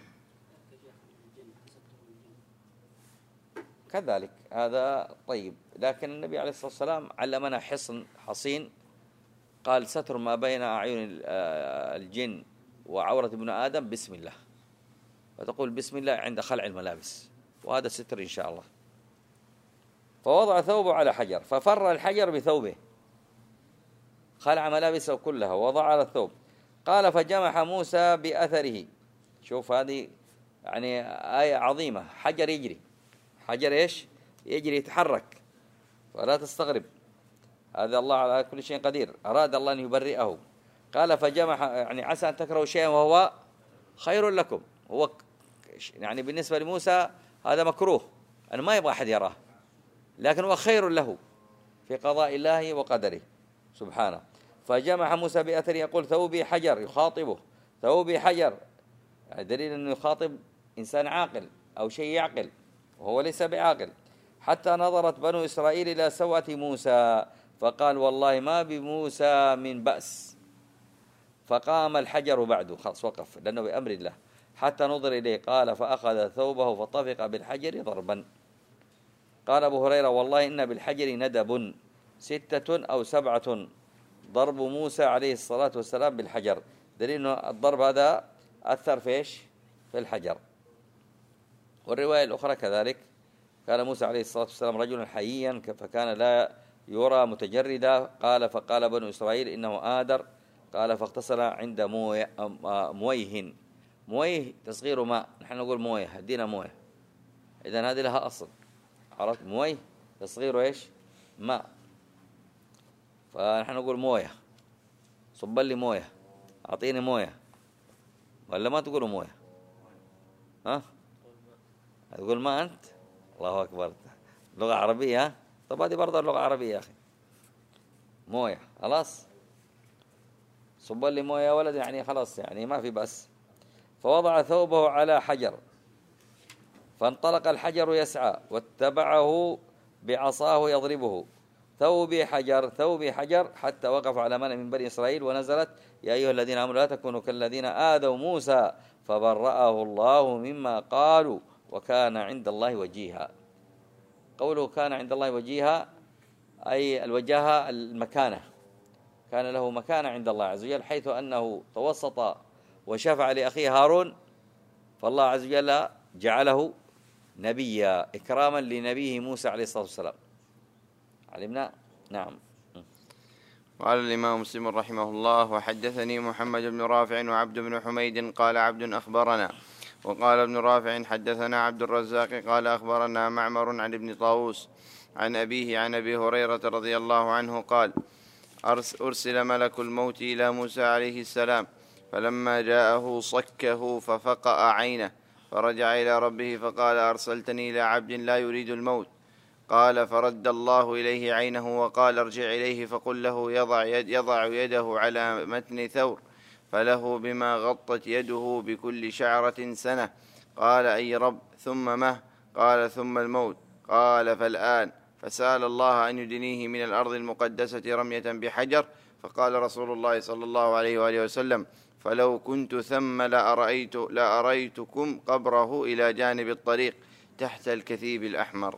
كذلك هذا طيب. لكن النبي عليه الصلاة والسلام علمنا حصن حصين، قال ستر ما بين أعين الجن وعورة ابن آدم بسم الله، فتقول بسم الله عند خلع الملابس، وهذا ستر إن شاء الله. فوضع ثوبه على حجر ففر الحجر بثوبه، خلع ملابسه كلها ووضع على الثوب. قال فجمح موسى بأثره. شوف هذه يعني آية عظيمة. حجر يجري، حجر إيش؟ يجري يتحرك، ولا تستغرب، هذا الله على كل شيء قدير. أراد الله أن يبرئه. قال فجمح، يعني عسى أن تكرهوا شيئا وهو خير لكم. هو يعني بالنسبة لموسى هذا مكروه، أنا ما يبغى أحد يراه، لكن هو خير له في قضاء الله وقدره سبحانه. فجمح موسى بأثره يقول ثوبي حجر، يخاطبه ثوبي حجر، يعني دليل أنه يخاطب إنسان عاقل أو شيء يعقل، وهو ليس بعاقل. حتى نظرت بنو إسرائيل إلى سوءة موسى فقال والله ما بموسى من بأس، فقام الحجر بعده، خلاص وقف لأنه بأمر الله. حتى نظر إليه قال فأخذ ثوبه فطفق بالحجر ضربا. قال أبو هريرة والله إن بالحجر ندب ستة أو سبعة، ضرب موسى عليه الصلاة والسلام بالحجر، دليل أن الضرب هذا أثر في إيش؟ في الحجر. والرواية الأخرى كذلك، كان موسى عليه الصلاة والسلام رجلا حييا فكان لا يرى متجردا. قال فقال بنو إسرائيل إنه آدر. قال فاغتسل عند مويه، مويه مويه تصغير ماء، نحن نقول مويه، هدينا مويه، إذن هذه لها أصل، عرفت؟ مويه تصغير إيش؟ ماء، فنحن نقول مويه، صب لي مويه، أعطيني مويه، ولا ما تقولوا مويه؟ ها؟ تقول ما أنت؟ الله أكبر، لغة عربية. ها؟ طب هذه برضه اللغة العربية يا أخي، مويه خلاص، صب لي مويه يا ولد، يعني خلاص يعني ما في بس. فوضع ثوبه على حجر فانطلق الحجر يسعى واتبعه بعصاه يضربه، ثوبي حجر ثوبي حجر، حتى وقف على ملأ من بني إسرائيل ونزلت يا أيها الذين آمنوا لا تكونوا كالذين آذوا موسى فبرأه الله مما قالوا وكان عند الله وجيها. قوله كان عند الله وجيها أي الوجاهة المكانة، كان له مكانة عند الله عز وجل، حيث أنه توسط وشفع لأخيه هارون، فالله عز وجل جعله نبيا إكراما لنبيه موسى عليه الصلاة والسلام. علمنا؟ نعم. قال الإمام مسلم رحمه الله وحدثني محمد بن رافع وعبد بن حميد قال عبد أخبرنا، وقال ابن رافع حدثنا عبد الرزاق قال أخبرنا معمر عن ابن طاووس عن أبيه عن أبي هريرة رضي الله عنه قال أرسل ملك الموت إلى موسى عليه السلام، فلما جاءه صكه ففقأ عينه، فرجع إلى ربه فقال أرسلتني إلى عبد لا يريد الموت؟ قال فرد الله إليه عينه وقال ارجع إليه فقل له يضع, يد يضع يده على متن ثور فله بما غطت يده بكل شعرة سنة. قال أي رب ثم مه؟ قال ثم الموت. قال فالآن. فسأل الله أن يدنيه من الأرض المقدسة رمية بحجر فقال رسول الله صلى الله عليه وآله وسلم: فلو كنت ثم لأرأيت لأريتكم قبره إلى جانب الطريق تحت الكثيب الأحمر.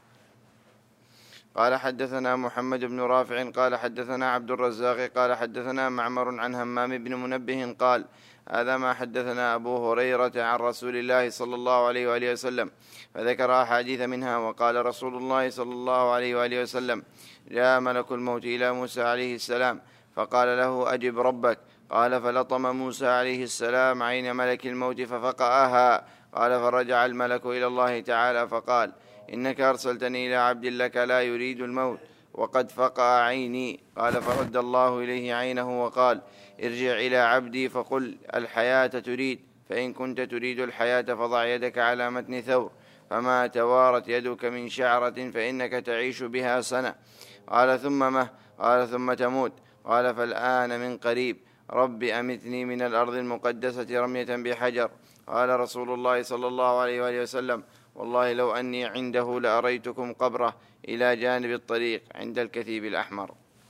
قال حدثنا محمد بن رافع قال حدثنا عبد الرزاق قال حدثنا معمر عن همام بن منبه قال: هذا ما حدثنا أبو هريرة عن رسول الله صلى الله عليه وآله وسلم، فذكر أحاديث منها. وقال رسول الله صلى الله عليه وآله وسلم: جاء ملك الموت إلى موسى عليه السلام فقال له: أجب ربك. قال: فلطم موسى عليه السلام عين ملك الموت ففقأها. قال: فرجع الملك إلى الله تعالى فقال: إنك أرسلتني إلى عبد لك لا يريد الموت وقد فقأ عيني. قال: فرد الله إليه عينه وقال: ارجع إلى عبدي فقل: الحياة تريد، فإن كنت تريد الحياة فضع يدك على متن ثور، فما توارت يدك من شعرة فإنك تعيش بها سنة. قال: ثم مه؟ قال: ثم تموت. قال: فالآن من قريب رب أمتني من الأرض المقدسة رمية بحجر. قال رسول الله صلى الله عليه وآله وسلم: والله لو أني عنده لأريتكم قبره إلى جانب الطريق عند الكثيب الأحمر.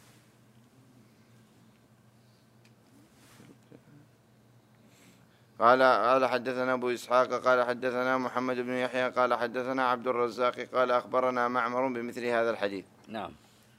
قال قال حدثنا أبو إسحاق قال حدثنا محمد بن يحيى قال حدثنا عبد الرزاق قال أخبرنا معمر بمثل هذا الحديث. نعم.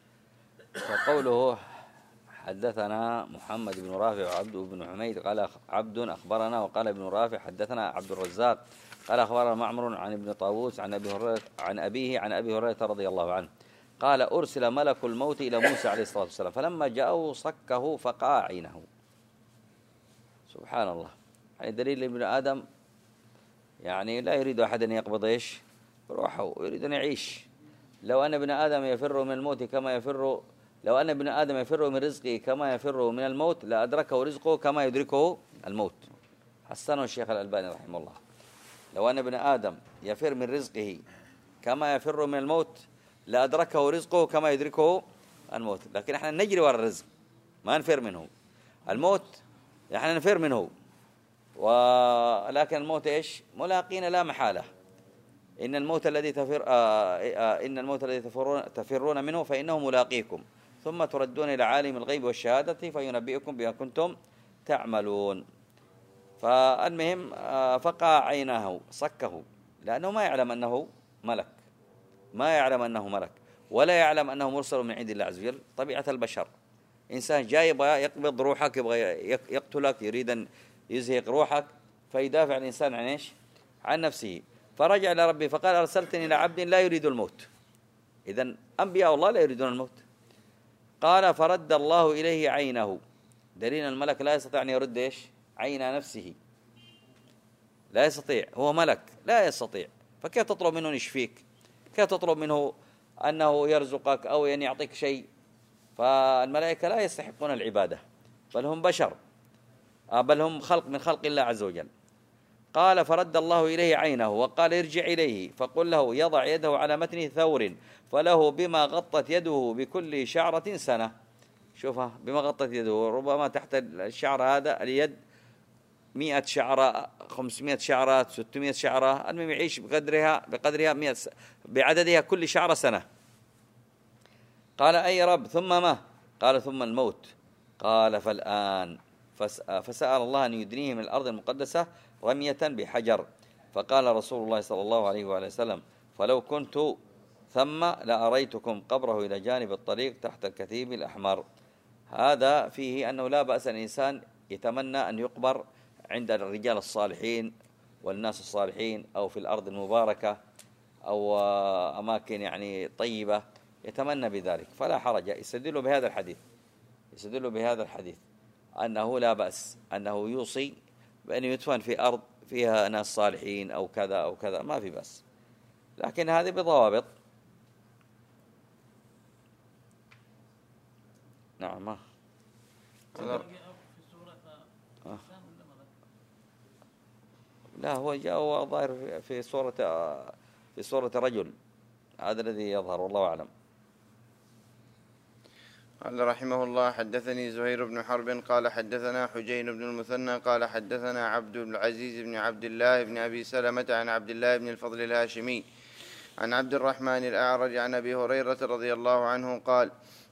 فقوله حدثنا محمد بن رافع وعبد بن حميد قال عبد أخبرنا، وقال ابن رافع حدثنا عبد الرزاق قال أخبرنا معمر عن ابن طاووس عن أبي هريرة عن أبيه عن أبي هريرة رضي الله عنه قال: أرسل ملك الموت إلى موسى عليه الصلاة والسلام فلما جاءه صكه فقع عينه. سبحان الله. يعني دليل ابن آدم يعني لا يريد أحد أن يقبض إيش روحه، يريد أن يعيش. لو أن ابن آدم يفر من الموت كما يفر لو أن ابن آدم يفر من رزقه كما يفر من الموت لأدركه رزقه كما يدركه الموت. حسنه الشيخ الألباني رحمه الله. لو أن ابن آدم يفر من رزقه كما يفر من الموت لأدركه رزقه كما يدركه الموت. لكن احنا نجري وراء الرزق ما نفر منه. الموت احنا نفر منه، ولكن الموت ايش ملاقينا لا محالة. إن الموت الذي تفر آه آه إن الموت الذي تفرون تفرون منه فإنه ملاقيكم ثم تردون إلى عالم الغيب والشهادة فينبئكم بما كنتم تعملون. فالمهم آه فقع عينه صكه، لأنه ما يعلم أنه ملك، ما يعلم أنه ملك ولا يعلم أنه مرسل من عند الله عز وجل. طبيعة البشر، إنسان جاي يبغى يقبض روحك، يبغى يقتلك، يريد أن يزهق روحك، فيدافع الإنسان عن إيش؟ عن نفسه. فرجع إلى ربه فقال: أرسلتني إلى عبد لا يريد الموت. إذن أنبياء الله لا يريدون الموت. قال: فرد الله إليه عينه. دليل الملك لا يستطيع أن يرد إيش؟ عين نفسه، لا يستطيع، هو ملك لا يستطيع. فكيف تطلب منه يشفيك؟ كيف تطلب منه أنه يرزقك أو أن يعطيك شيء؟ فالملائكة لا يستحقون العبادة، بل هم بشر، بل هم خلق من خلق الله عز وجل. قال: فرد الله إليه عينه وقال: ارجع إليه فقل له يضع يده على متن ثور فله بما غطت يده بكل شعرة سنة. شوفها بما غطت يده، ربما تحت الشعر هذا اليد مئة شعرة، خمسمائة شعرة، ستمائة شعرة، المهم يعيش بقدرها بقدرها مئة بعددها كل شعرة سنة. قال: أي رب ثم ما؟ قال: ثم الموت. قال: فالآن. فسأل الله أن يدنيه من الأرض المقدسة رمية بحجر. فقال رسول الله صلى الله عليه وآله وسلم: فلو كنت ثم لأريتكم قبره إلى جانب الطريق تحت الكثيب الأحمر. هذا فيه أنه لا بأس الإنسان يتمنى أن يقبر عند الرجال الصالحين والناس الصالحين، أو في الأرض المباركة، أو أماكن يعني طيبة، يتمنى بذلك، فلا حرج. يستدل بهذا الحديث يستدل بهذا الحديث أنه لا بأس أنه يوصي بأن يدفن في أرض فيها ناس صالحين أو كذا أو كذا، ما في بأس، لكن هذه بضوابط. نعم. ما لا، هو جاء ظاهر في صورة في صورة رجل، هذا الذي يظهر والله أعلم. قال رحمه الله: حدثني زهير بن حرب قال حدثنا حجين بن المثنى قال حدثنا عبد العزيز بن عبد الله بن أبي سلمة عن عبد الله بن الفضل الهاشمي عن عبد الرحمن الأعرج عن أبي هريرة رضي الله عنه قال: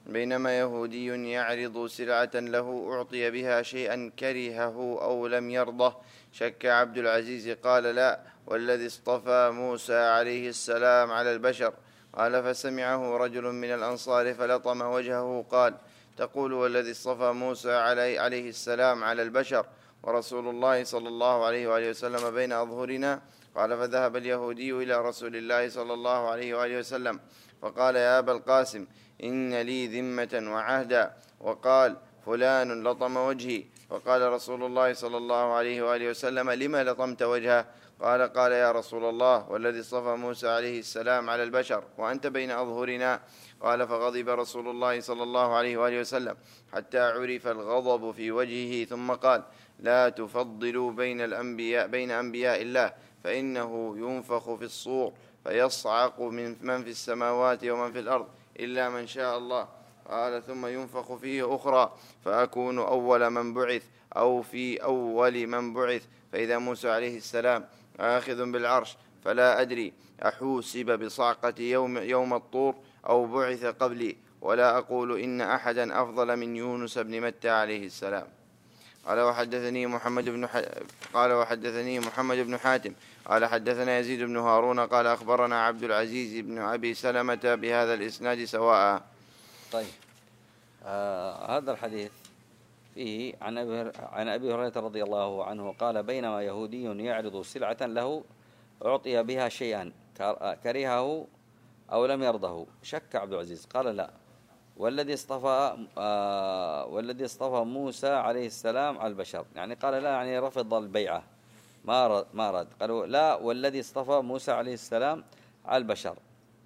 بينما يهودي يعرض سلعة له أعطي بها شيئا كرهه أو لم يرضه. شك عبد العزيز قال لا، والذي اصطفى موسى عليه السلام على البشر. قال فسمعه رجل من الأنصار فلطم وجهه قال تقول والذي اصطفى موسى عليه السلام على البشر ورسول الله صلى الله عليه وآله وسلم بين أظهرنا. قال فذهب اليهودي إلى رسول الله صلى الله عليه وآله وسلم فقال يا أبا القاسم إن لي ذمة وعهدا، وقال فلان لطم وجهي. فقال رسول الله صلى الله عليه وآله وسلم لما لطمت وجهه؟ قال قال يا رسول الله والذي اصطفى موسى عليه السلام على البشر وأنت بين أظهرنا. قال فغضب رسول الله صلى الله عليه وآله وسلم حتى عرف الغضب في وجهه، ثم قال لا تفضلوا بين الأنبياء بين أنبياء الله، فإنه ينفخ في الصور فيصعق من من في السماوات ومن في الأرض إلا من شاء الله. قال ثم ينفخ فيه أخرى فأكون أول من بعث أو في أول من بعث، فإذا موسى عليه السلام آخذ بالعرش فلا أدري أحوسب بصعقة يوم, يوم الطور أو بعث قبلي، ولا أقول إن أحدا أفضل من يونس بن متى عليه السلام. قال وحدثني محمد بن ح... قال وحدثني محمد بن حاتم قال حدثنا يزيد بن هارون قال أخبرنا عبد العزيز بن أبي سلمة بهذا الإسناد سواء. طيب آه هذا الحديث فيه عن أبي عن أبي هريرة رضي الله عنه قال بينما يهودي يعرض سلعة له أعطي بها شيئا كرهه أو لم يرضه. شك عبد العزيز قال لا، والذي اصطفى آه والذي اصطفى موسى عليه السلام على البشر، يعني قال لا يعني رفض البيعة ما رد ما رد قالوا لا والذي اصطفى موسى عليه السلام على البشر.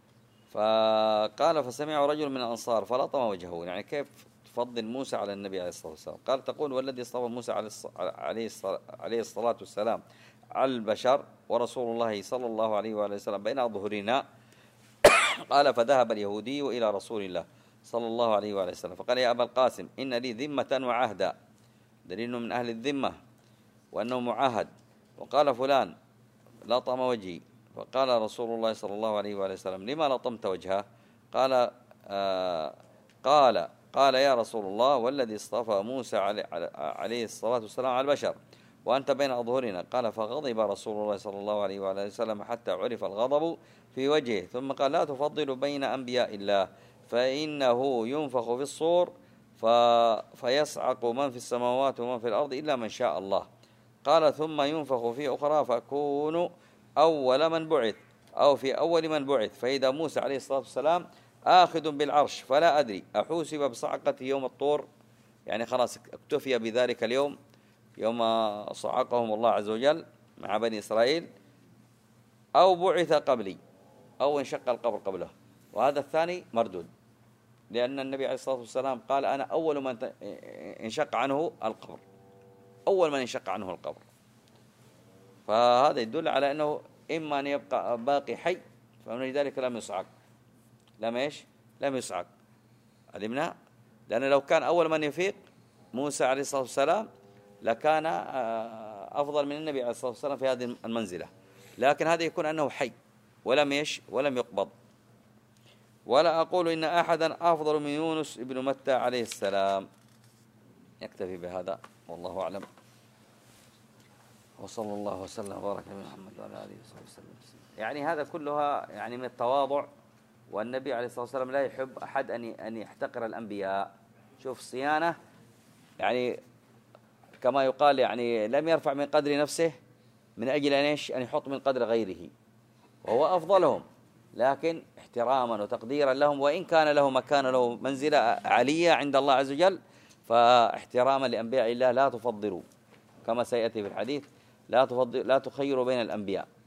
فقال فسمع رجل من الأنصار فلطم وجهه، يعني كيف تفضل موسى على النبي عليه الصلاة والسلام؟ قال تقول والذي اصطفى موسى عليه الصلاة والسلام على البشر ورسول الله صلى الله عليه وآله وسلم بين أظهرنا. قال فذهب اليهودي إلى رسول الله صلى الله عليه وآله وسلم فقال يا أبا القاسم إن لي ذمة وعهدا، دليل من أهل الذمة وأنه معاهد. وقال فلان لطم وجهي، فقال رسول الله صلى الله عليه وآله وسلم لما لطمت وجهه؟ قال آه قال قال يا رسول الله والذي اصطفى موسى عليه الصلاة والسلام على البشر وأنت بين أظهرنا. قال فغضب رسول الله صلى الله عليه وآله وسلم حتى عرف الغضب في وجهه، ثم قال لا تفضل بين أنبياء الله، فإنه ينفخ في الصور فيصعق من في السماوات ومن في الأرض إلا من شاء الله. قال ثم ينفخ في أخرى فأكون أول من بعث أو في أول من بعث، فإذا موسى عليه الصلاة والسلام آخذ بالعرش فلا أدري أحوسب بصعقة يوم الطور، يعني خلاص اكتفي بذلك اليوم يوم صعقهم الله عز وجل مع بني إسرائيل، أو بعث قبلي أو انشق القبر قبله. وهذا الثاني مردود، لأن النبي عليه الصلاة والسلام قال أنا أول من انشق عنه القبر، أول من انشق عنه القبر. فهذا يدل على أنه إما أن يبقى باقي حي، فمن ذلك لم يصعق لم إيش لم يصعق علمنا، لأن لو كان أول من يفيق موسى عليه الصلاة والسلام لكان أفضل من النبي عليه الصلاة والسلام في هذه المنزلة، لكن هذا يكون أنه حي ولم يش ولم يقبض. ولا أقول إن أحدا أفضل من يونس ابن متى عليه السلام. يكتفي بهذا والله أعلم، وصلى الله وسلم وبارك على محمد وعلى آله وصحبه وسلم. يعني هذا كلها يعني من التواضع، والنبي عليه الصلاة والسلام لا يحب أحد أن أن يحتقر الأنبياء. شوف الصيانة، يعني كما يقال يعني لم يرفع من قدر نفسه من أجل أن إيش أن يحط من قدر غيره، وهو أفضلهم، لكن احتراما وتقديرا لهم، وإن كان له مكان له منزلة عالية عند الله عز وجل، فاحتراما لأنبياء الله لا تفضلوا كما سيأتي في الحديث، لا تفضل لا تخيروا بين الأنبياء.